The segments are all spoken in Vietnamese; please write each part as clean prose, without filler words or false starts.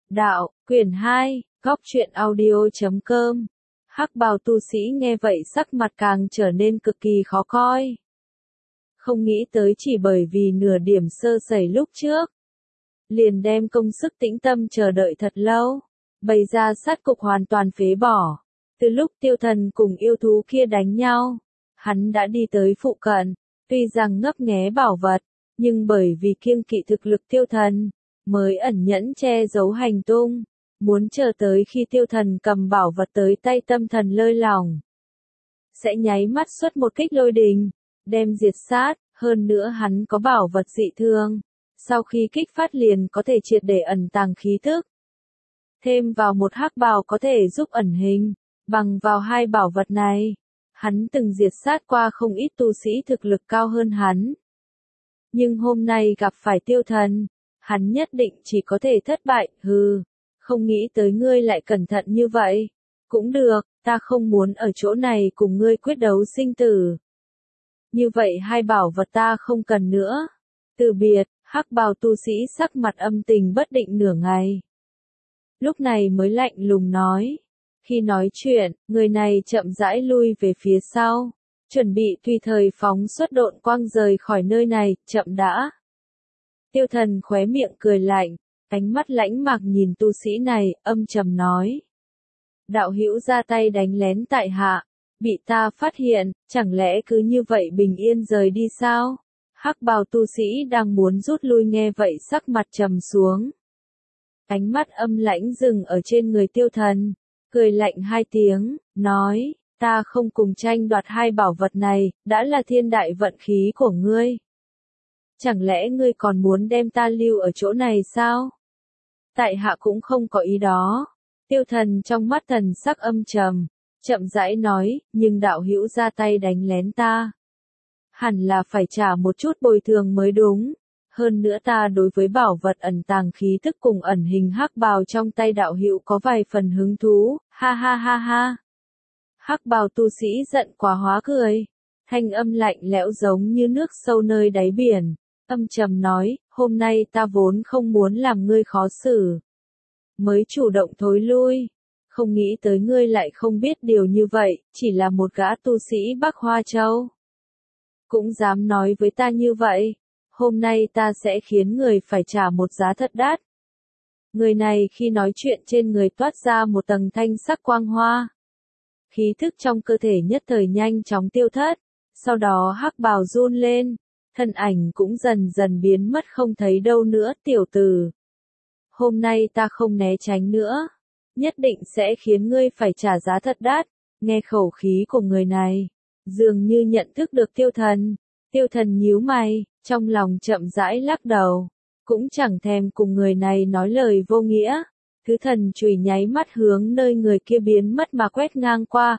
Đạo, quyển 2, góc truyện audio.com. Hắc bào tu sĩ nghe vậy sắc mặt càng trở nên cực kỳ khó coi. Không nghĩ tới chỉ bởi vì nửa điểm sơ sẩy lúc trước, liền đem công sức tĩnh tâm chờ đợi thật lâu, bày ra sát cục hoàn toàn phế bỏ. Từ lúc tiêu thần cùng yêu thú kia đánh nhau, hắn đã đi tới phụ cận, tuy rằng ngấp nghé bảo vật, nhưng bởi vì kiêng kỵ thực lực tiêu thần, mới ẩn nhẫn che giấu hành tung, muốn chờ tới khi tiêu thần cầm bảo vật tới tay tâm thần lơi lỏng, sẽ nháy mắt xuất một kích lôi đình, đem diệt sát, hơn nữa hắn có bảo vật dị thương, sau khi kích phát liền có thể triệt để ẩn tàng khí tức. Thêm vào một hắc bào có thể giúp ẩn hình, bằng vào hai bảo vật này, hắn từng diệt sát qua không ít tu sĩ thực lực cao hơn hắn. Nhưng hôm nay gặp phải tiêu thần, hắn nhất định chỉ có thể thất bại, không nghĩ tới ngươi lại cẩn thận như vậy. Cũng được, ta không muốn ở chỗ này cùng ngươi quyết đấu sinh tử. Như vậy hai bảo vật ta không cần nữa. Từ biệt, hắc bào tu sĩ sắc mặt âm tình bất định nửa ngày. Lúc này mới lạnh lùng nói. Khi nói chuyện, người này chậm rãi lui về phía sau, chuẩn bị tùy thời phóng xuất độn quang rời khỏi nơi này, chậm đã. Tiêu thần khóe miệng cười lạnh, ánh mắt lãnh mạc nhìn tu sĩ này, âm trầm nói. Đạo hữu ra tay đánh lén tại hạ, bị ta phát hiện, chẳng lẽ cứ như vậy bình yên rời đi sao? Hắc bào tu sĩ đang muốn rút lui nghe vậy sắc mặt trầm xuống. Ánh mắt âm lãnh dừng ở trên người tiêu thần, cười lạnh hai tiếng, nói, ta không cùng tranh đoạt hai bảo vật này, đã là thiên đại vận khí của ngươi. Chẳng lẽ ngươi còn muốn đem ta lưu ở chỗ này sao? Tại hạ cũng không có ý đó. Tiêu thần trong mắt thần sắc âm trầm, chậm rãi nói, nhưng đạo hữu ra tay đánh lén ta. Hẳn là phải trả một chút bồi thường mới đúng. Hơn nữa ta đối với bảo vật ẩn tàng khí tức cùng ẩn hình hắc bào trong tay đạo hữu có vài phần hứng thú, ha ha ha ha. Hắc bào tu sĩ giận quá hóa cười, thanh âm lạnh lẽo giống như nước sâu nơi đáy biển, âm trầm nói, hôm nay ta vốn không muốn làm ngươi khó xử, mới chủ động thối lui, không nghĩ tới ngươi lại không biết điều như vậy, chỉ là một gã tu sĩ Bắc Hoa Châu. Cũng dám nói với ta như vậy. Hôm nay ta sẽ khiến người phải trả một giá thật đắt. Người này khi nói chuyện trên người toát ra một tầng thanh sắc quang hoa. Khí thức trong cơ thể nhất thời nhanh chóng tiêu thất. Sau đó hắc bào run lên. Thân ảnh cũng dần dần biến mất không thấy đâu nữa tiểu tử. Hôm nay ta không né tránh nữa. Nhất định sẽ khiến ngươi phải trả giá thật đắt. Nghe khẩu khí của người này. Dường như nhận thức được tiêu thần. Tiêu thần nhíu mày. Trong lòng chậm rãi lắc đầu, cũng chẳng thèm cùng người này nói lời vô nghĩa. Thứ thần chùy nháy mắt hướng nơi người kia biến mất mà quét ngang qua,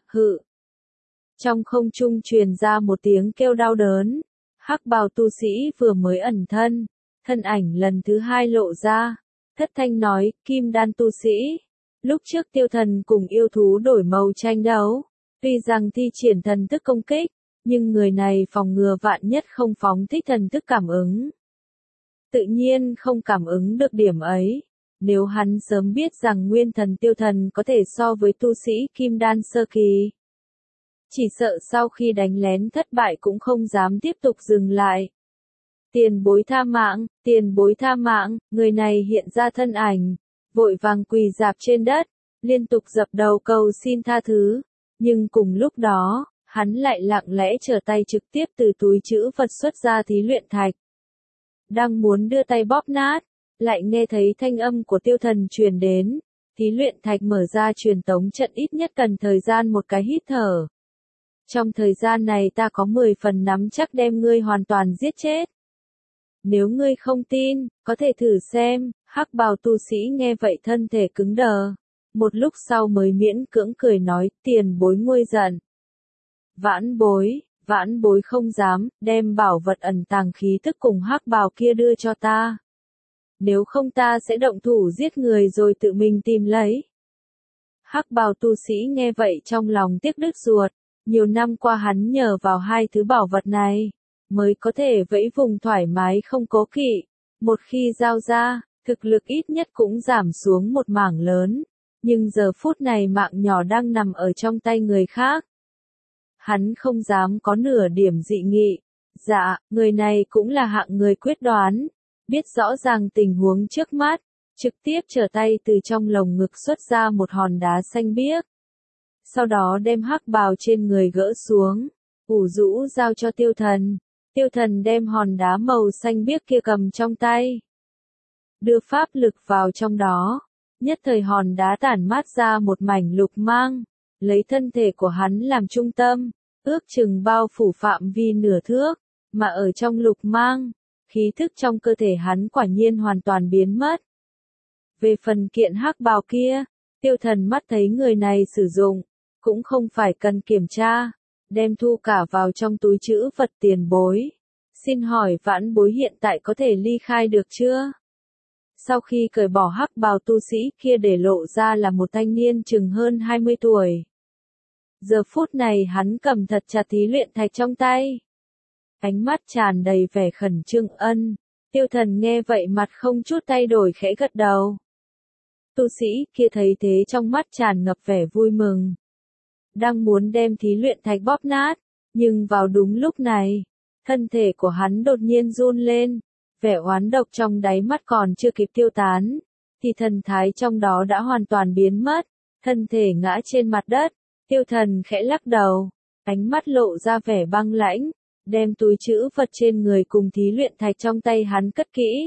Trong không trung truyền ra một tiếng kêu đau đớn. Hắc bào tu sĩ vừa mới ẩn thân, thân ảnh lần thứ hai lộ ra. Thất thanh nói, kim đan tu sĩ. Lúc trước tiêu thần cùng yêu thú đổi màu tranh đấu, tuy rằng thi triển thần thức công kích, nhưng người này phòng ngừa vạn nhất không phóng thích thần thức cảm ứng. Tự nhiên không cảm ứng được điểm ấy. Nếu hắn sớm biết rằng nguyên thần tiêu thần có thể so với tu sĩ kim đan sơ kỳ, chỉ sợ sau khi đánh lén thất bại cũng không dám tiếp tục dừng lại. Tiền bối tha mạng, người này hiện ra thân ảnh, vội vàng quỳ rạp trên đất, liên tục dập đầu cầu xin tha thứ, nhưng cùng lúc đó, hắn lại lặng lẽ trở tay trực tiếp từ túi trữ vật xuất ra thí luyện thạch. Đang muốn đưa tay bóp nát, lại nghe thấy thanh âm của tiêu thần truyền đến. Thí luyện thạch mở ra truyền tống trận ít nhất cần thời gian một cái hít thở. Trong thời gian này ta có 10 phần nắm chắc đem ngươi hoàn toàn giết chết. Nếu ngươi không tin, có thể thử xem. Hắc bào tu sĩ nghe vậy thân thể cứng đờ. Một lúc sau mới miễn cưỡng cười nói, tiền bối nguôi giận. Vãn bối không dám, đem bảo vật ẩn tàng khí tức cùng hắc bào kia đưa cho ta. Nếu không ta sẽ động thủ giết người rồi tự mình tìm lấy. Hắc bào tu sĩ nghe vậy trong lòng tiếc đứt ruột, nhiều năm qua hắn nhờ vào hai thứ bảo vật này, mới có thể vẫy vùng thoải mái không cố kỵ. Một khi giao ra, thực lực ít nhất cũng giảm xuống một mảng lớn, nhưng giờ phút này mạng nhỏ đang nằm ở trong tay người khác. Hắn không dám có nửa điểm dị nghị. Dạ, người này cũng là hạng người quyết đoán, biết rõ ràng tình huống trước mắt, trực tiếp trở tay từ trong lồng ngực xuất ra một hòn đá xanh biếc. Sau đó đem hắc bào trên người gỡ xuống, ủ rũ giao cho Tiêu Thần. Tiêu Thần đem hòn đá màu xanh biếc kia cầm trong tay. Đưa pháp lực vào trong đó, nhất thời hòn đá tản mát ra một mảnh lục mang, lấy thân thể của hắn làm trung tâm, ước chừng bao phủ phạm vi nửa thước, mà ở trong lục mang, khí thức trong cơ thể hắn quả nhiên hoàn toàn biến mất. Về phần kiện hắc bào kia, Tiêu Thần mắt thấy người này sử dụng, cũng không phải cần kiểm tra, đem thu cả vào trong túi trữ vật tiền bối. Xin hỏi vãn bối hiện tại có thể ly khai được chưa? Sau khi cởi bỏ hắc bào tu sĩ kia để lộ ra là một thanh niên chừng hơn 20 tuổi. Giờ phút này hắn cầm thật chặt thí luyện thạch trong tay. Ánh mắt tràn đầy vẻ khẩn trương ân. Tiêu Thần nghe vậy mặt không chút thay đổi khẽ gật đầu. Tu sĩ kia thấy thế trong mắt tràn ngập vẻ vui mừng. Đang muốn đem thí luyện thạch bóp nát, nhưng vào đúng lúc này, thân thể của hắn đột nhiên run lên, vẻ oán độc trong đáy mắt còn chưa kịp tiêu tán, thì thần thái trong đó đã hoàn toàn biến mất, thân thể ngã trên mặt đất. Tiêu Thần khẽ lắc đầu, ánh mắt lộ ra vẻ băng lãnh, đem túi trữ vật trên người cùng thí luyện thạch trong tay hắn cất kỹ.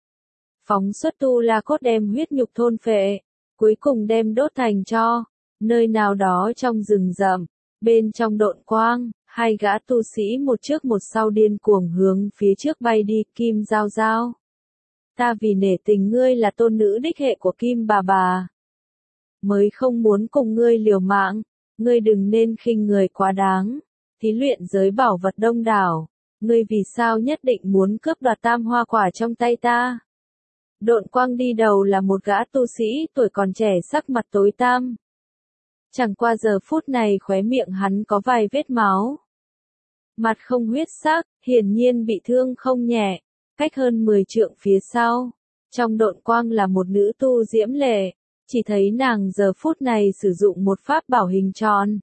Phóng xuất tu la cốt đem huyết nhục thôn phệ, cuối cùng đem đốt thành tro, nơi nào đó trong rừng rậm, bên trong độn quang, hai gã tu sĩ một trước một sau điên cuồng hướng phía trước bay đi. Kim Giao Giao, ta vì nể tình ngươi là tôn nữ đích hệ của Kim bà, mới không muốn cùng ngươi liều mạng, ngươi đừng nên khinh người quá đáng. Thí luyện giới bảo vật đông đảo, ngươi vì sao nhất định muốn cướp đoạt tam hoa quả trong tay ta? Độn quang đi đầu là một gã tu sĩ tuổi còn trẻ sắc mặt tối tăm. Chẳng qua giờ phút này khóe miệng hắn có vài vết máu. Mặt không huyết sắc, hiển nhiên bị thương không nhẹ, cách hơn 10 trượng phía sau. Trong độn quang là một nữ tu diễm lệ, chỉ thấy nàng giờ phút này sử dụng một pháp bảo hình tròn.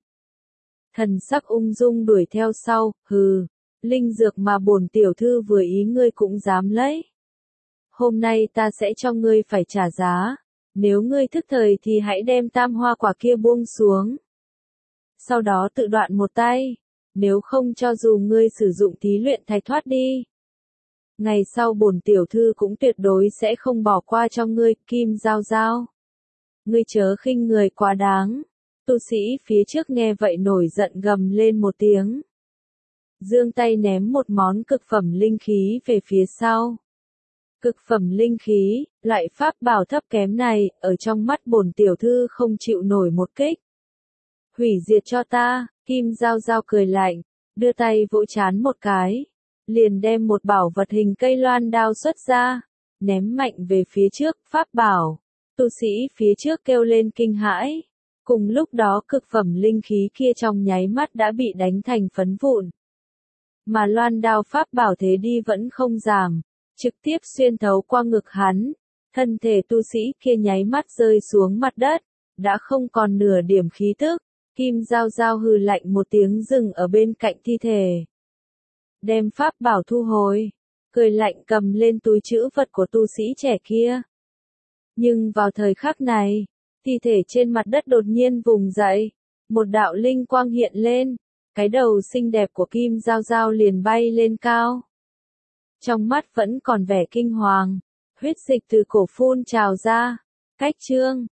Thần sắc ung dung đuổi theo sau, hừ, linh dược mà bổn tiểu thư vừa ý ngươi cũng dám lấy. Hôm nay ta sẽ cho ngươi phải trả giá, nếu ngươi thức thời thì hãy đem tam hoa quả kia buông xuống. Sau đó tự đoạn một tay, nếu không cho dù ngươi sử dụng thí luyện thạch thoát đi. Ngày sau bổn tiểu thư cũng tuyệt đối sẽ không bỏ qua cho ngươi. Kim Giao Giao, ngươi chớ khinh người quá đáng. Tu sĩ phía trước nghe vậy nổi giận gầm lên một tiếng. Giương tay ném một món cực phẩm linh khí về phía sau. Cực phẩm linh khí, loại pháp bảo thấp kém này, ở trong mắt bổn tiểu thư không chịu nổi một kích. Hủy diệt cho ta. Kim Giao Giao cười lạnh, đưa tay vỗ chán một cái, liền đem một bảo vật hình cây loan đao xuất ra, ném mạnh về phía trước. Pháp bảo. Tu sĩ phía trước kêu lên kinh hãi. Cùng lúc đó cực phẩm linh khí kia trong nháy mắt đã bị đánh thành phấn vụn. Mà loan đao pháp bảo thế đi vẫn không giảm, trực tiếp xuyên thấu qua ngực hắn. Thân thể tu sĩ kia nháy mắt rơi xuống mặt đất, đã không còn nửa điểm khí tức. Kim Giao Giao hừ lạnh một tiếng dừng ở bên cạnh thi thể. Đem pháp bảo thu hồi, cười lạnh cầm lên túi trữ vật của tu sĩ trẻ kia. Nhưng vào thời khắc này, thi thể trên mặt đất đột nhiên vùng dậy, một đạo linh quang hiện lên, cái đầu xinh đẹp của Kim Giao Giao liền bay lên cao. Trong mắt vẫn còn vẻ kinh hoàng, huyết dịch từ cổ phun trào ra. Cách chương